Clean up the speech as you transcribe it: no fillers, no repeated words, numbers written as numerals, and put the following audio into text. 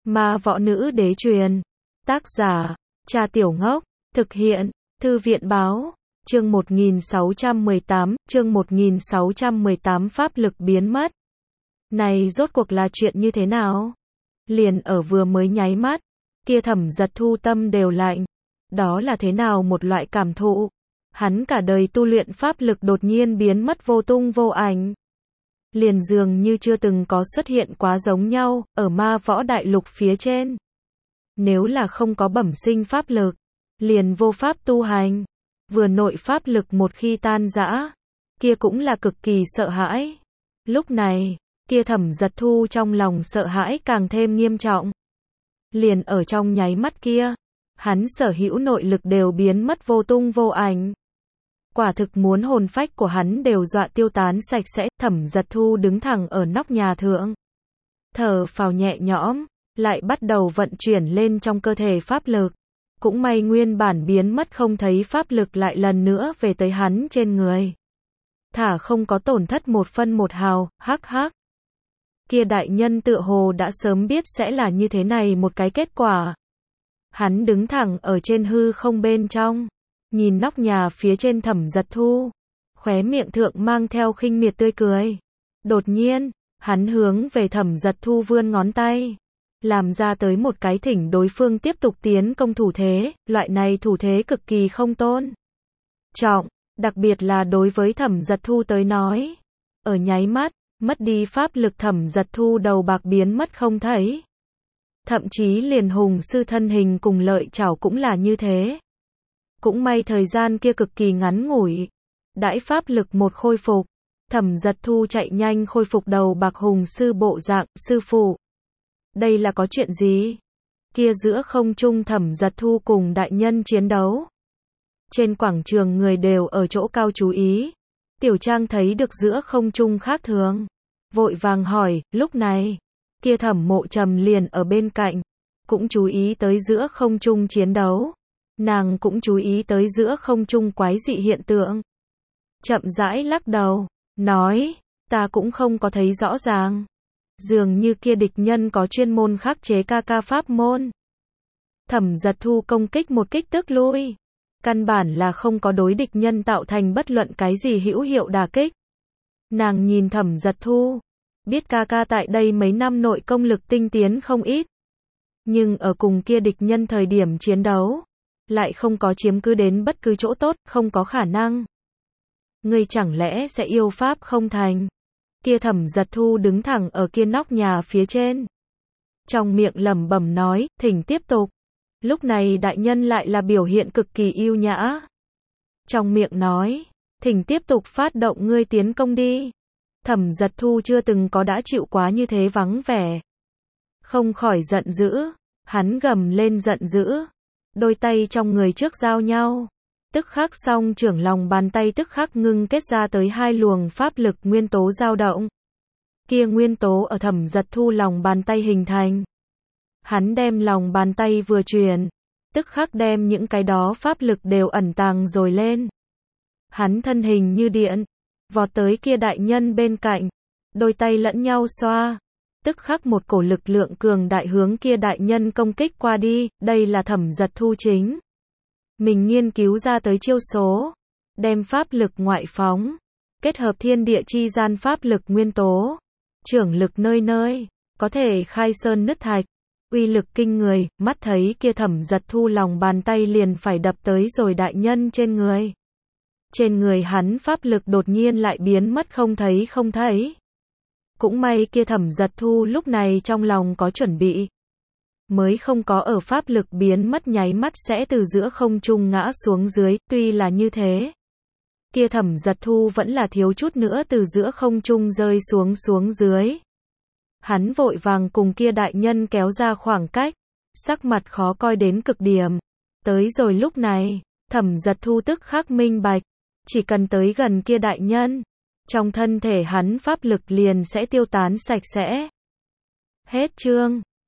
Ma võ nữ đế truyền. Tác giả, Cha Tiểu Ngốc. Thực hiện, Thư viện báo. Chương 1618 pháp lực biến mất. Này rốt cuộc là chuyện như thế nào? Liền ở vừa mới nháy mắt, kia Thẩm Giật Thu tâm đều lạnh. Đó là thế nào một loại cảm thụ? Hắn cả đời tu luyện pháp lực đột nhiên biến mất vô tung vô ảnh. Liền dường như chưa từng có xuất hiện quá giống nhau, ở ma võ đại lục phía trên. Nếu là không có bẩm sinh pháp lực, liền vô pháp tu hành. Vừa nội pháp lực một khi tan rã, kia cũng là cực kỳ sợ hãi. Lúc này, kia Thẩm Giật Thu trong lòng sợ hãi càng thêm nghiêm trọng. Liền ở trong nháy mắt kia, hắn sở hữu nội lực đều biến mất vô tung vô ảnh. Quả thực muốn hồn phách của hắn đều dọa tiêu tán sạch sẽ. Thẩm Giật Thu đứng thẳng ở nóc nhà thượng, thở phào nhẹ nhõm, lại bắt đầu vận chuyển lên trong cơ thể pháp lực. Cũng may nguyên bản biến mất không thấy pháp lực lại lần nữa về tới hắn trên người. Thả không có tổn thất một phân một hào, hắc hắc. Kia đại nhân tựa hồ đã sớm biết sẽ là như thế này một cái kết quả. Hắn đứng thẳng ở trên hư không bên trong, nhìn nóc nhà phía trên Thẩm Giật Thu, khóe miệng thượng mang theo khinh miệt tươi cười. Đột nhiên, hắn hướng về Thẩm Giật Thu vươn ngón tay, làm ra tới một cái thỉnh đối phương tiếp tục tiến công thủ thế. Loại này thủ thế cực kỳ không tôn trọng, đặc biệt là đối với Thẩm Giật Thu tới nói. Ở nháy mắt, mất đi pháp lực Thẩm Giật Thu đầu bạc biến mất không thấy. Thậm chí liền hùng sư thân hình cùng lợi chảo cũng là như thế. Cũng may thời gian kia cực kỳ ngắn ngủi. Đãi pháp lực một khôi phục, Thẩm Giật Thu chạy nhanh khôi phục đầu bạc hùng sư bộ dạng. Sư phụ, đây là có chuyện gì? Kia giữa không trung Thẩm Giật Thu cùng đại nhân chiến đấu. Trên quảng trường người đều ở chỗ cao chú ý. Tiểu Trang thấy được giữa không trung khác thường, vội vàng hỏi. Lúc này, kia Thẩm Mộ Trầm liền ở bên cạnh, cũng chú ý tới giữa không trung chiến đấu. Nàng cũng chú ý tới giữa không trung quái dị hiện tượng. Chậm rãi lắc đầu, nói, ta cũng không có thấy rõ ràng. Dường như kia địch nhân có chuyên môn khắc chế ca pháp môn. Thẩm Giật Thu công kích một kích tức lui. Căn bản là không có đối địch nhân tạo thành bất luận cái gì hữu hiệu đả kích. Nàng nhìn Thẩm Giật Thu, biết ca tại đây mấy năm nội công lực tinh tiến không ít. Nhưng ở cùng kia địch nhân thời điểm chiến đấu, lại không có chiếm cứ đến bất cứ chỗ tốt, không có khả năng. Ngươi chẳng lẽ sẽ yêu pháp không thành? Kia Thẩm Giật Thu đứng thẳng ở kia nóc nhà phía trên, trong miệng lẩm bẩm nói, thỉnh tiếp tục. Lúc này đại nhân lại là biểu hiện cực kỳ yêu nhã. Trong miệng nói, thỉnh tiếp tục phát động ngươi tiến công đi. Thẩm Giật Thu chưa từng có đã chịu quá như thế vắng vẻ. Không khỏi giận dữ, hắn gầm lên giận dữ. Đôi tay trong người trước giao nhau. Tức khắc song trưởng lòng bàn tay tức khắc ngưng kết ra tới hai luồng pháp lực nguyên tố dao động. Kia nguyên tố ở Thẩm Giật Thu lòng bàn tay hình thành. Hắn đem lòng bàn tay vừa truyền, tức khắc đem những cái đó pháp lực đều ẩn tàng rồi lên. Hắn thân hình như điện, vọt tới kia đại nhân bên cạnh, đôi tay lẫn nhau xoa. Tức khắc một cổ lực lượng cường đại hướng kia đại nhân công kích qua đi. Đây là Thẩm Giật Thu chính mình nghiên cứu ra tới chiêu số, đem pháp lực ngoại phóng, kết hợp thiên địa chi gian pháp lực nguyên tố, trưởng lực nơi nơi, có thể khai sơn nứt thạch, uy lực kinh người. Mắt thấy kia Thẩm Giật Thu lòng bàn tay liền phải đập tới rồi đại nhân trên người. Trên người hắn pháp lực đột nhiên lại biến mất không thấy không thấy. Cũng may kia Thẩm Giật Thu lúc này trong lòng có chuẩn bị, mới không có ở pháp lực biến mất nháy mắt sẽ từ giữa không trung ngã xuống dưới. Tuy là như thế, kia Thẩm Giật Thu vẫn là thiếu chút nữa từ giữa không trung rơi xuống dưới. Hắn vội vàng cùng kia đại nhân kéo ra khoảng cách, sắc mặt khó coi đến cực điểm. Tới rồi lúc này, Thẩm Giật Thu tức khắc minh bạch, chỉ cần tới gần kia đại nhân, trong thân thể hắn pháp lực liền sẽ tiêu tán sạch sẽ. Hết chương.